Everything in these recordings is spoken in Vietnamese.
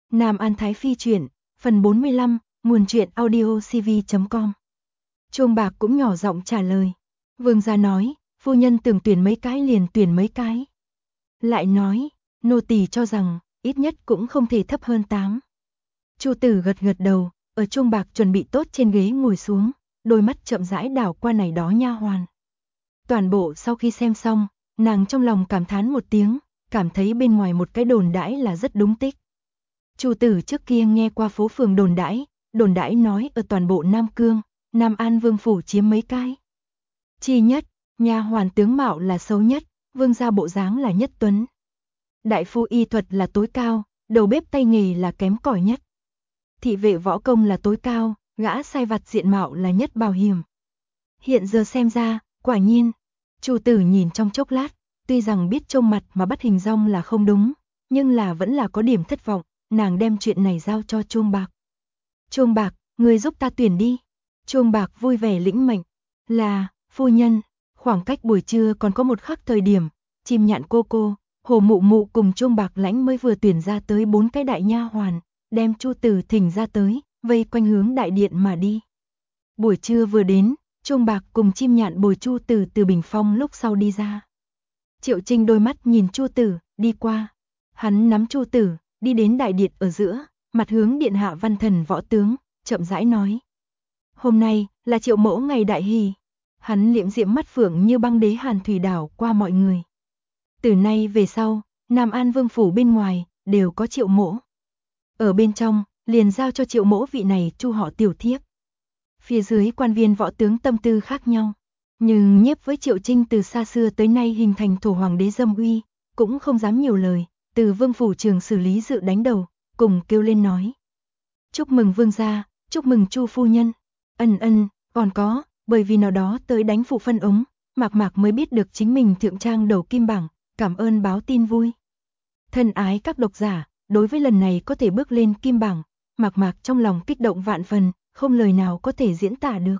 Nam An Thái Phi truyện, phần 45, nguồn truyện audio cv.com. Chuông Bạc cũng nhỏ giọng trả lời. Vương gia nói, phu nhân tưởng tuyển mấy cái liền tuyển mấy cái. Lại nói, nô tỳ cho rằng, ít nhất cũng không thể thấp hơn 8. Chu Tử gật gật đầu, ở Chuông Bạc chuẩn bị tốt trên ghế ngồi xuống, đôi mắt chậm rãi đảo qua này đó nha hoàn. Toàn bộ sau khi xem xong, nàng trong lòng cảm thán một tiếng, cảm thấy bên ngoài một cái đồn đãi là rất đúng tích. Chu Tử trước kia nghe qua phố phường đồn đãi nói ở toàn bộ Nam Cương, Nam An Vương phủ chiếm mấy cái. Chi nhất, nha hoàn tướng mạo là xấu nhất, vương gia bộ dáng là nhất tuấn. Đại phu y thuật là tối cao, đầu bếp tay nghề là kém cỏi nhất. Thị vệ võ công là tối cao, gã sai vặt diện mạo là nhất bảo hiểm. Hiện giờ xem ra, quả nhiên, Chu Tử nhìn trong chốc lát, tuy rằng biết trông mặt mà bắt hình dong là không đúng, nhưng là vẫn là có điểm thất vọng, nàng đem chuyện này giao cho Chuông Bạc. Chuông Bạc, người giúp ta tuyển đi. Chuông Bạc vui vẻ lĩnh mệnh, là, phu nhân, khoảng cách buổi trưa còn có một khắc thời điểm, Chim Nhạn cô cô, Hồ Mụ Mụ cùng Chuông Bạc lãnh mới vừa tuyển ra tới 4 cái đại nha hoàn, đem Chu Tử thỉnh ra tới, vây quanh hướng đại điện mà đi. Buổi trưa vừa đến, Chuông Bạc cùng Chim Nhạn bồi Chu Tử từ bình phong lúc sau đi ra. Triệu Trinh đôi mắt nhìn Chu Tử, đi qua. Hắn nắm Chu Tử, đi đến đại điện ở giữa, mặt hướng điện hạ văn thần võ tướng, chậm rãi nói. Hôm nay, là Triệu mẫu ngày đại hỷ. Hắn liễm diễm mắt phượng như băng đế hàn thủy đảo qua mọi người. Từ nay về sau, Nam An Vương phủ bên ngoài, đều có Triệu mẫu. Ở bên trong, liền giao cho Triệu mẫu vị này chu họ tiểu thiếp. Phía dưới quan viên võ tướng tâm tư khác nhau. Nhưng nhiếp với Triệu Trinh từ xa xưa tới nay hình thành thổ hoàng đế dâm uy, cũng không dám nhiều lời, từ vương phủ trường xử lý dự đánh đầu, cùng kêu lên nói. Chúc mừng vương gia, chúc mừng Chu phu nhân. Còn có, bởi vì nào đó tới đánh phụ phân ống, Mạc Mạc mới biết được chính mình thượng trang đầu kim bảng, cảm ơn báo tin vui. Thân ái các độc giả, đối với lần này có thể bước lên kim bảng, Mạc Mạc trong lòng kích động vạn phần, không lời nào có thể diễn tả được.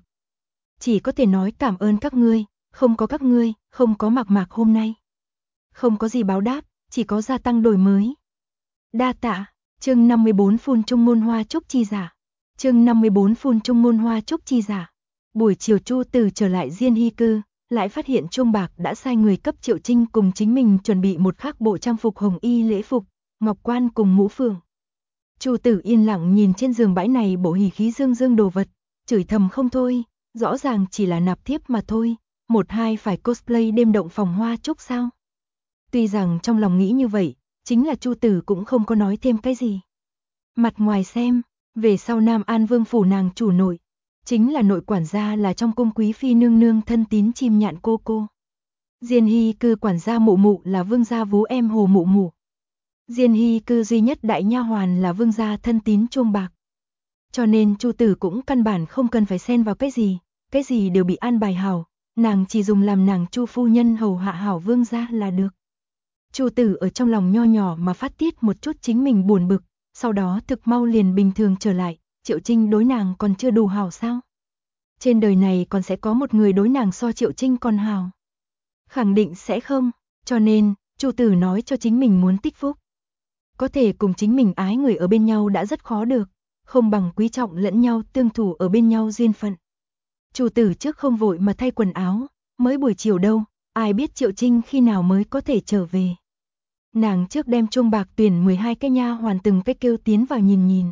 Chỉ có thể nói cảm ơn các ngươi, không có các ngươi, không có Mạc Mạc hôm nay. Không có gì báo đáp, chỉ có gia tăng đổi mới. Đa tạ, chương 54 phun trung môn hoa trúc chi giả. Chương 54 phun trung môn hoa trúc chi giả. Buổi chiều Chu Tử trở lại Diên Hy cư, lại phát hiện Chuông Bạc đã sai người cấp Triệu Trinh cùng chính mình chuẩn bị một khác bộ trang phục hồng y lễ phục, ngọc quan cùng mũ phượng. Chu Tử yên lặng nhìn trên giường bãi này bộ hỉ khí dương dương đồ vật, chửi thầm không thôi, rõ ràng chỉ là nạp thiếp mà thôi, một hai phải cosplay đêm động phòng hoa trúc sao? Tuy rằng trong lòng nghĩ như vậy, chính là Chu Tử cũng không có nói thêm cái gì. Mặt ngoài xem, về sau Nam An Vương phủ nàng chủ nội, chính là nội quản gia là trong cung quý phi nương nương thân tín Chim Nhạn cô cô. Diên Hy cư quản gia Mụ Mụ là vương gia vú em Hồ Mụ Mụ. Diên Hy cư duy nhất đại nha hoàn là vương gia thân tín Chuông Bạc. Cho nên Chu Tử cũng căn bản không cần phải xen vào cái gì đều bị an bài hảo, nàng chỉ dùng làm nàng Chu phu nhân hầu hạ hảo vương gia là được. Chu Tử ở trong lòng nho nhỏ mà phát tiết một chút chính mình buồn bực, sau đó thực mau liền bình thường trở lại, Triệu Trinh đối nàng còn chưa đủ hảo sao? Trên đời này còn sẽ có một người đối nàng so Triệu Trinh còn hảo? Khẳng định sẽ không, cho nên, Chu Tử nói cho chính mình muốn tích phúc. Có thể cùng chính mình ái người ở bên nhau đã rất khó được, không bằng quý trọng lẫn nhau tương thủ ở bên nhau duyên phận. Chu Tử trước không vội mà thay quần áo, mới buổi chiều đâu, ai biết Triệu Trinh khi nào mới có thể trở về. Nàng trước đem Chuông Bạc tuyển 12 cái nha hoàn từng cái kêu tiến vào nhìn.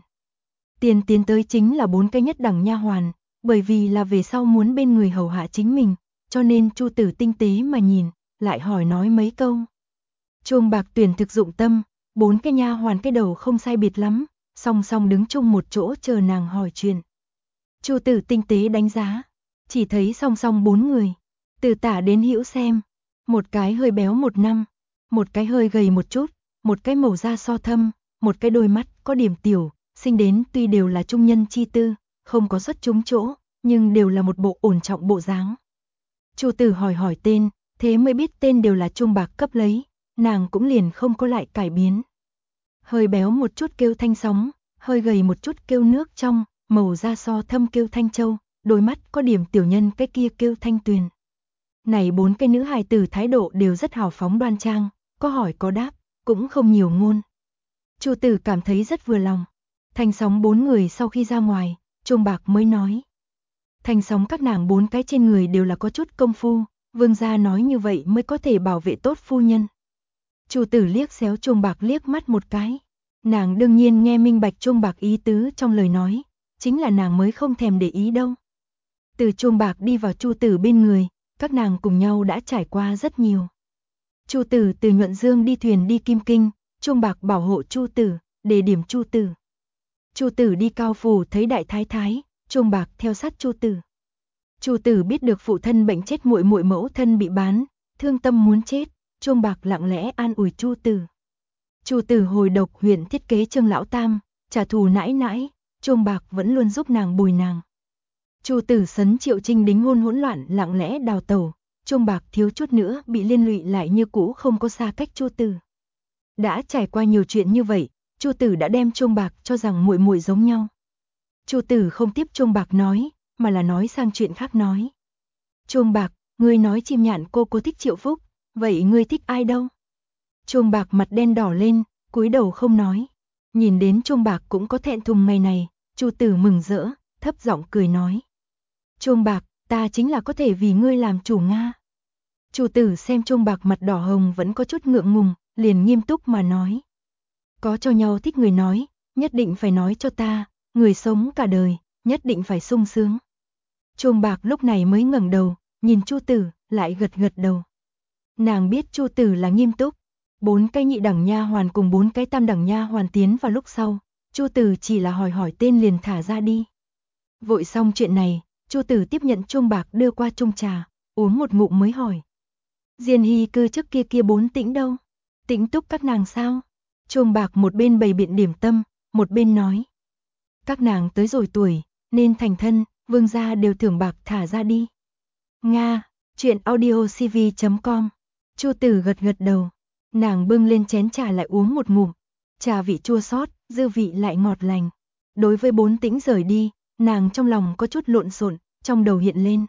Tiến tới chính là 4 cái nhất đẳng nha hoàn, bởi vì là về sau muốn bên người hầu hạ chính mình, cho nên Chu Tử tinh tế mà nhìn, lại hỏi nói mấy câu. Chuông Bạc tuyển thực dụng tâm, 4 cái nha hoàn cái đầu không sai biệt lắm, song song đứng chung một chỗ chờ nàng hỏi chuyện. Chu Tử tinh tế đánh giá, chỉ thấy song song 4 người, từ tả đến hữu xem, một cái hơi béo một năm, một cái hơi gầy một chút, một cái màu da so thâm, một cái đôi mắt có điểm tiểu, sinh đến tuy đều là trung nhân chi tư, không có xuất chúng chỗ, nhưng đều là một bộ ổn trọng bộ dáng. Chu Tử hỏi tên, thế mới biết tên đều là Chuông Bạc cấp lấy, nàng cũng liền không có lại cải biến. Hơi béo một chút kêu Thanh Sóng, hơi gầy một chút kêu Nước Trong, màu da so thâm kêu Thanh Châu, đôi mắt có điểm tiểu nhân cái kia kêu Thanh Tuyền. Này 4 cái nữ hài tử thái độ đều rất hào phóng đoan trang, có hỏi có đáp, cũng không nhiều ngôn. Chu Tử cảm thấy rất vừa lòng. Thanh Sóng 4 người sau khi ra ngoài, Chuông Bạc mới nói. Thanh Sóng các nàng 4 cái trên người đều là có chút công phu, vương gia nói như vậy mới có thể bảo vệ tốt phu nhân. Chu Tử liếc xéo Chuông Bạc liếc mắt một cái. Nàng đương nhiên nghe minh bạch Chuông Bạc ý tứ trong lời nói, chính là nàng mới không thèm để ý đâu. Từ Chuông Bạc đi vào Chu Tử bên người, các nàng cùng nhau đã trải qua rất nhiều. Chu Tử từ Nhuận Dương đi thuyền đi Kim Kinh, Chuông Bạc bảo hộ Chu Tử, đề điểm Chu Tử. Chu Tử đi Cao Phủ thấy đại thái thái, Chuông Bạc theo sát Chu Tử. Chu Tử biết được phụ thân bệnh chết, muội muội mẫu thân bị bán, thương tâm muốn chết, Chuông Bạc lặng lẽ an ủi Chu Tử. Chu Tử hồi Độc huyện thiết kế Trương lão tam, trả thù nãi nãi, Chuông Bạc vẫn luôn giúp nàng bồi nàng. Chu Tử sấn Triệu Trinh đính hôn hỗn loạn lặng lẽ đào tẩu, Chuông Bạc thiếu chút nữa bị liên lụy lại như cũ không có xa cách Chu Tử. Đã trải qua nhiều chuyện như vậy, Chu Tử đã đem Chuông Bạc cho rằng muội muội giống nhau. Chu Tử không tiếp Chuông Bạc nói, mà là nói sang chuyện khác nói. Chuông Bạc, ngươi nói chim nhạn cô thích Triệu Phúc, vậy ngươi thích ai đâu? Chuông Bạc mặt đen đỏ lên, cúi đầu không nói. Nhìn đến Chuông Bạc cũng có thẹn thùng ngày này, Chu Tử mừng rỡ, thấp giọng cười nói. Chuông Bạc, ta chính là có thể vì ngươi làm chủ Nga. Chu Tử xem Chuông Bạc mặt đỏ hồng vẫn có chút ngượng ngùng, liền nghiêm túc mà nói. Có cho nhau thích người nói, nhất định phải nói cho ta, người sống cả đời, nhất định phải sung sướng. Chuông Bạc lúc này mới ngẩng đầu, nhìn Chu Tử, lại gật gật đầu. Nàng biết Chu Tử là nghiêm túc. 4 cái nhị đẳng nha hoàn cùng 4 cái tam đẳng nha hoàn tiến vào lúc sau, Chu Tử chỉ là hỏi tên liền thả ra đi. Vội xong chuyện này, Chu Tử tiếp nhận Chuông Bạc đưa qua chung trà, uống một ngụm mới hỏi. Diên Hy Cư trước kia 4 Tĩnh đâu? Tĩnh Túc các nàng sao? Chuông Bạc một bên bày biện điểm tâm, một bên nói. Các nàng tới rồi tuổi, nên thành thân, vương gia đều thưởng bạc thả ra đi. Nga, chuyện audiocv.com. Chu Tử gật gật đầu. Nàng bưng lên chén trà lại uống một ngụm. Trà vị chua xót, dư vị lại ngọt lành. Đối với 4 Tĩnh rời đi, nàng trong lòng có chút lộn xộn, trong đầu hiện lên.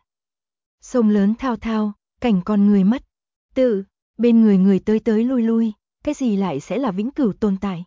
Sông lớn thao thao, cảnh con người mất. Tự, bên người tới lui lui, cái gì lại sẽ là vĩnh cửu tồn tại.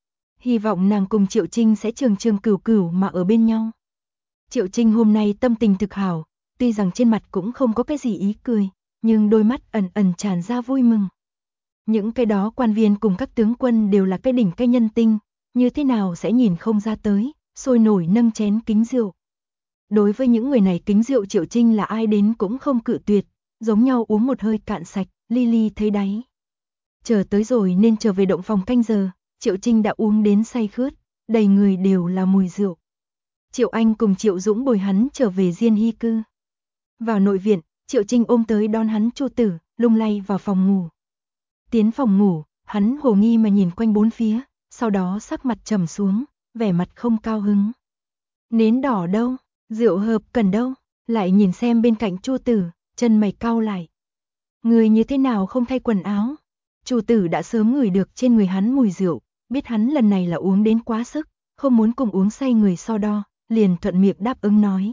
Hy vọng nàng cùng Triệu Trinh sẽ trường cửu cửu mà ở bên nhau. Triệu Trinh hôm nay tâm tình thực hảo, tuy rằng trên mặt cũng không có cái gì ý cười, nhưng đôi mắt ẩn ẩn tràn ra vui mừng. Những cái đó quan viên cùng các tướng quân đều là cái đỉnh cái nhân tinh, như thế nào sẽ nhìn không ra tới, sôi nổi nâng chén kính rượu. Đối với những người này kính rượu Triệu Trinh là ai đến cũng không cự tuyệt, giống nhau uống một hơi cạn sạch, ly ly thấy đáy. Chờ tới rồi nên trở về động phòng canh giờ, Triệu Trinh đã uống đến say khướt, đầy người đều là mùi rượu. Triệu Anh cùng Triệu Dũng bồi hắn trở về Diên Hy Cư. Vào nội viện, Triệu Trinh ôm tới đón hắn Chu Tử, lung lay vào phòng ngủ. Tiến phòng ngủ, hắn hồ nghi mà nhìn quanh bốn phía, sau đó sắc mặt trầm xuống, vẻ mặt không cao hứng. Nến đỏ đâu, rượu hợp cần đâu, lại nhìn xem bên cạnh Chu Tử, chân mày cau lại. Người như thế nào không thay quần áo? Chu Tử đã sớm ngửi được trên người hắn mùi rượu, biết hắn lần này là uống đến quá sức, không muốn cùng uống say người so đo, liền thuận miệng đáp ứng nói.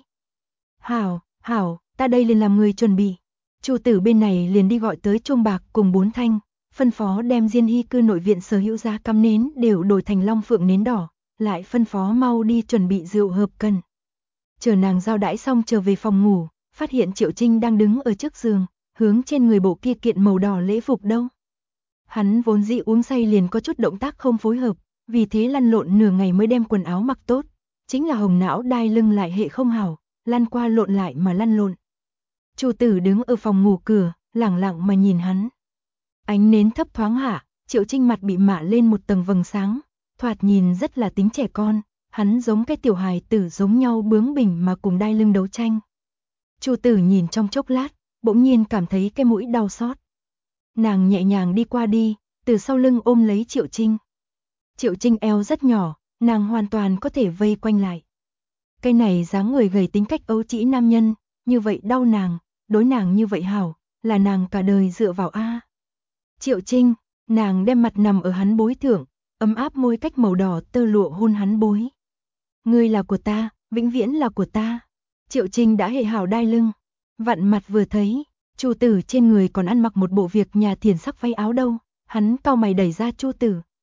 Hảo, ta đây liền làm người chuẩn bị. Chu Tử bên này liền đi gọi tới Chuông Bạc cùng 4 Thanh, phân phó đem Diên Hy Cư nội viện sở hữu giá cắm nến đều đổi thành long phượng nến đỏ, lại phân phó mau đi chuẩn bị rượu hợp cần. Chờ nàng giao đãi xong trở về phòng ngủ, phát hiện Triệu Trinh đang đứng ở trước giường, hướng trên người bộ kia kiện màu đỏ lễ phục đâu. Hắn vốn dĩ uống say liền có chút động tác không phối hợp, vì thế lăn lộn nửa ngày mới đem quần áo mặc tốt, chính là hồng não đai lưng lại hệ không hảo, lăn qua lộn lại mà lăn lộn. Chu Tử đứng ở phòng ngủ cửa, lẳng lặng mà nhìn hắn. Ánh nến thấp thoáng hạ, Triệu Trinh mặt bị mạ lên một tầng vầng sáng, thoạt nhìn rất là tính trẻ con, hắn giống cái tiểu hài tử giống nhau bướng bỉnh mà cùng đai lưng đấu tranh. Chu Tử nhìn trong chốc lát, bỗng nhiên cảm thấy cái mũi đau xót. Nàng nhẹ nhàng đi qua đi, từ sau lưng ôm lấy Triệu Trinh. Triệu Trinh eo rất nhỏ, nàng hoàn toàn có thể vây quanh lại. Cái này dáng người gầy tính cách ấu trĩ nam nhân, như vậy đau nàng, đối nàng như vậy hảo, là nàng cả đời dựa vào a. Triệu Trinh, nàng đem mặt nằm ở hắn bối thượng, ấm áp môi cách màu đỏ tơ lụa hôn hắn bối. Ngươi là của ta, vĩnh viễn là của ta. Triệu Trinh đã hệ hảo đai lưng, vặn mặt vừa thấy, Chu Tử trên người còn ăn mặc một bộ việc nhà thiền sắc váy áo đâu, hắn cau mày đẩy ra Chu Tử,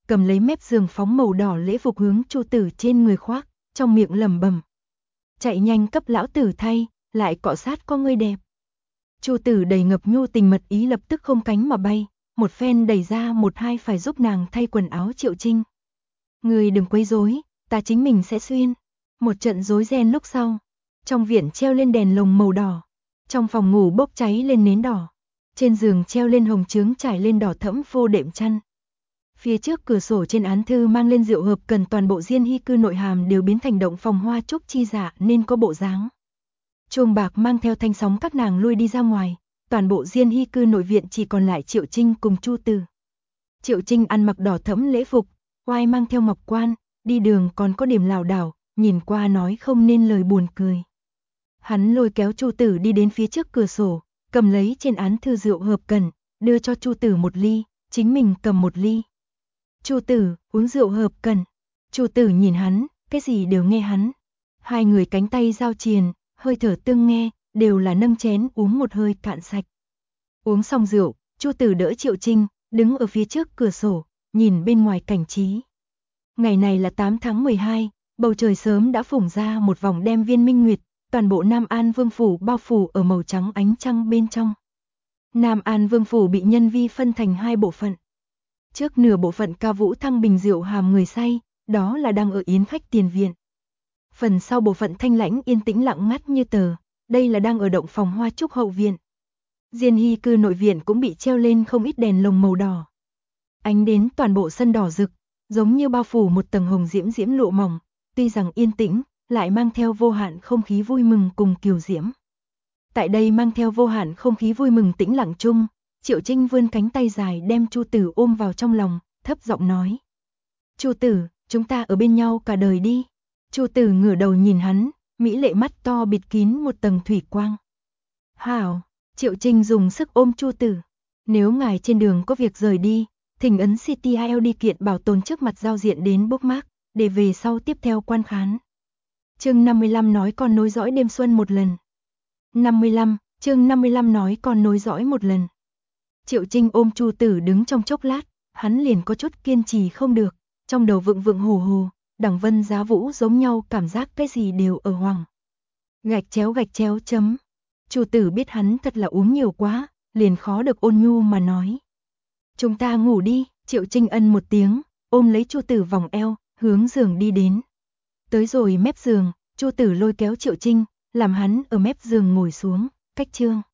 cầm lấy mép giường phóng màu đỏ lễ phục hướng Chu Tử trên người khoác, trong miệng lẩm bẩm. Chạy nhanh cấp lão tử thay, lại cọ sát có người đẹp. Chu Tử đầy ngập nhu tình mật ý lập tức không cánh mà bay, một phen đẩy ra một hai phải giúp nàng thay quần áo Triệu Trinh. Người đừng quấy rối, ta chính mình sẽ xuyên. Một trận rối ren lúc sau, trong viện treo lên đèn lồng màu đỏ, trong phòng ngủ bốc cháy lên nến đỏ, trên giường treo lên hồng chướng trải lên đỏ thẫm phô đệm chăn. Phía trước cửa sổ trên án thư mang lên rượu hợp cần toàn bộ Diên Hy cư nội hàm đều biến thành động phòng hoa trúc chi dạ nên có bộ dáng. Chuông bạc mang theo thanh sóng các nàng lui đi ra ngoài, toàn bộ Diên Hy cư nội viện chỉ còn lại Triệu Trinh cùng Chu Tử. Triệu Trinh ăn mặc đỏ thẫm lễ phục, oai mang theo ngọc quan, đi đường còn có điểm lảo đảo, nhìn qua nói không nên lời buồn cười. Hắn lôi kéo Chu Tử đi đến phía trước cửa sổ, cầm lấy trên án thư rượu hợp cần, đưa cho Chu Tử một ly, chính mình cầm một ly. Chu Tử, uống rượu hợp cần. Chu Tử nhìn hắn, cái gì đều nghe hắn. Hai người cánh tay giao triền, hơi thở tương nghe, đều là nâng chén uống một hơi cạn sạch. Uống xong rượu, Chu Tử đỡ Triệu Trinh, đứng ở phía trước cửa sổ, nhìn bên ngoài cảnh trí. Ngày này là 8 tháng 12, bầu trời sớm đã phủng ra một vòng đem viên minh nguyệt, toàn bộ Nam An Vương Phủ bao phủ ở màu trắng ánh trăng bên trong. Nam An Vương Phủ bị nhân vi phân thành hai bộ phận. Trước nửa bộ phận ca vũ thăng bình rượu hàm người say, đó là đang ở yến khách tiền viện. Phần sau bộ phận thanh lãnh yên tĩnh lặng ngắt như tờ, đây là đang ở động phòng hoa trúc hậu viện. Diên Hy cư nội viện cũng bị treo lên không ít đèn lồng màu đỏ. Ánh đến toàn bộ sân đỏ rực, giống như bao phủ một tầng hồng diễm diễm lụa mỏng, tuy rằng yên tĩnh, lại mang theo vô hạn không khí vui mừng cùng kiều diễm. Tại đây mang theo vô hạn không khí vui mừng tĩnh lặng chung, Triệu Trinh vươn cánh tay dài đem Chu Tử ôm vào trong lòng, thấp giọng nói. Chu Tử, chúng ta ở bên nhau cả đời đi. Chu Tử ngửa đầu nhìn hắn, mỹ lệ mắt to bịt kín một tầng thủy quang. Hảo, Triệu Trinh dùng sức ôm Chu Tử. Nếu ngài trên đường có việc rời đi, thỉnh ấn CTIL đi kiện bảo tồn trước mặt giao diện đến bookmark, để về sau tiếp theo quan khán. Chương 55 nói con nối dõi đêm xuân một lần. 55, chương 55 nói con nối dõi một lần. Triệu Trinh ôm Chu Tử đứng trong chốc lát, hắn liền có chút kiên trì không được, trong đầu vựng vựng hồ hồ, đẳng vân giá vũ giống nhau cảm giác cái gì đều ở hoàng. Gạch chéo chấm. Chu Tử biết hắn thật là uống nhiều quá, liền khó được ôn nhu mà nói. Chúng ta ngủ đi, Triệu Trinh ân một tiếng, ôm lấy Chu Tử vòng eo, hướng giường đi đến. Tới rồi mép giường, Chu Tử lôi kéo Triệu Trinh, làm hắn ở mép giường ngồi xuống, cách chương.